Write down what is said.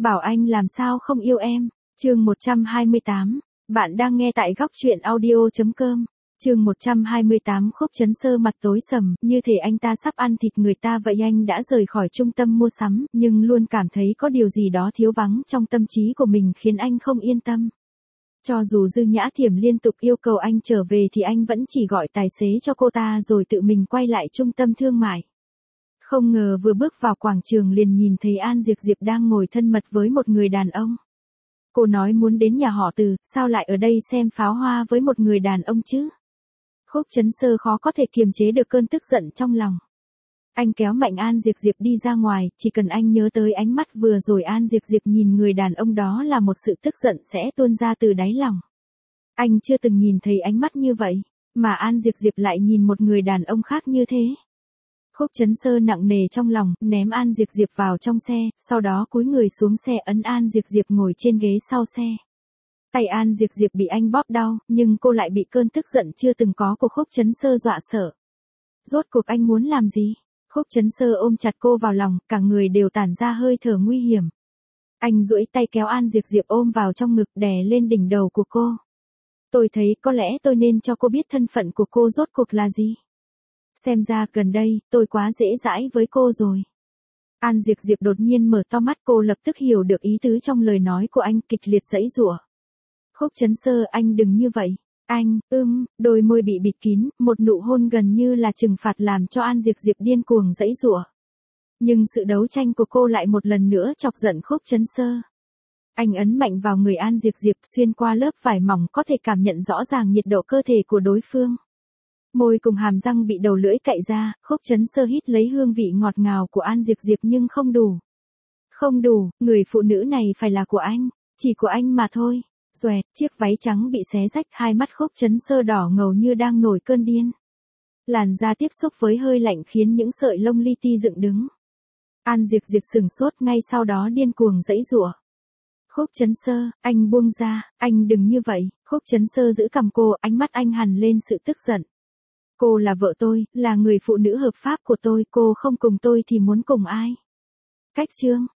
Bảo anh làm sao không yêu em. Chương 128. Bạn đang nghe tại góc truyện audio.com. Chương 128. Khúc Chấn Sơ mặt tối sầm, như thể anh ta sắp ăn thịt người ta vậy. Anh đã rời khỏi trung tâm mua sắm, nhưng luôn cảm thấy có điều gì đó thiếu vắng trong tâm trí của mình khiến anh không yên tâm. Cho dù Dư Nhã Thiểm liên tục yêu cầu anh trở về thì anh vẫn chỉ gọi tài xế cho cô ta rồi tự mình quay lại trung tâm thương mại. Không ngờ vừa bước vào quảng trường liền nhìn thấy An Diệp Diệp đang ngồi thân mật với một người đàn ông. Cô nói muốn đến nhà họ Từ, sao lại ở đây xem pháo hoa với một người đàn ông chứ? Khúc Chấn Sơ khó có thể kiềm chế được cơn tức giận trong lòng. Anh kéo mạnh An Diệp Diệp đi ra ngoài, chỉ cần anh nhớ tới ánh mắt vừa rồi An Diệp Diệp nhìn người đàn ông đó là một sự tức giận sẽ tuôn ra từ đáy lòng. Anh chưa từng nhìn thấy ánh mắt như vậy, mà An Diệp Diệp lại nhìn một người đàn ông khác như thế. Khúc Chấn Sơ nặng nề trong lòng, ném An Diệp Diệp vào trong xe, sau đó cúi người xuống xe ấn An Diệp Diệp ngồi trên ghế sau xe. Tay An Diệp Diệp bị anh bóp đau, nhưng cô lại bị cơn tức giận chưa từng có của Khúc Chấn Sơ dọa sợ. Rốt cuộc anh muốn làm gì? Khúc Chấn Sơ ôm chặt cô vào lòng, cả người đều tản ra hơi thở nguy hiểm. Anh duỗi tay kéo An Diệp Diệp ôm vào trong ngực đè lên đỉnh đầu của cô. Tôi thấy có lẽ tôi nên cho cô biết thân phận của cô rốt cuộc là gì. Xem ra gần đây, tôi quá dễ dãi với cô rồi. An Diệp Diệp đột nhiên mở to mắt, cô lập tức hiểu được ý tứ trong lời nói của anh, kịch liệt giãy giụa. Khúc Chấn Sơ, anh đừng như vậy. Anh, đôi môi bị bịt kín, một nụ hôn gần như là trừng phạt làm cho An Diệp Diệp điên cuồng giãy giụa. Nhưng sự đấu tranh của cô lại một lần nữa chọc giận Khúc Chấn Sơ. Anh ấn mạnh vào người An Diệp Diệp, xuyên qua lớp vải mỏng có thể cảm nhận rõ ràng nhiệt độ cơ thể của đối phương. Môi cùng hàm răng bị đầu lưỡi cạy ra, Khúc Chấn Sơ hít lấy hương vị ngọt ngào của An Diệp Diệp nhưng không đủ. Không đủ, người phụ nữ này phải là của anh, chỉ của anh mà thôi. Xoẹt, chiếc váy trắng bị xé rách, hai mắt Khúc Chấn Sơ đỏ ngầu như đang nổi cơn điên. Làn da tiếp xúc với hơi lạnh khiến những sợi lông li ti dựng đứng. An Diệp Diệp sửng sốt, ngay sau đó điên cuồng giãy giụa. Khúc Chấn Sơ, anh buông ra, anh đừng như vậy. Khúc Chấn Sơ giữ cằm cô, ánh mắt anh hằn lên sự tức giận. Cô là vợ tôi, là người phụ nữ hợp pháp của tôi, cô không cùng tôi thì muốn cùng ai? Cách chương.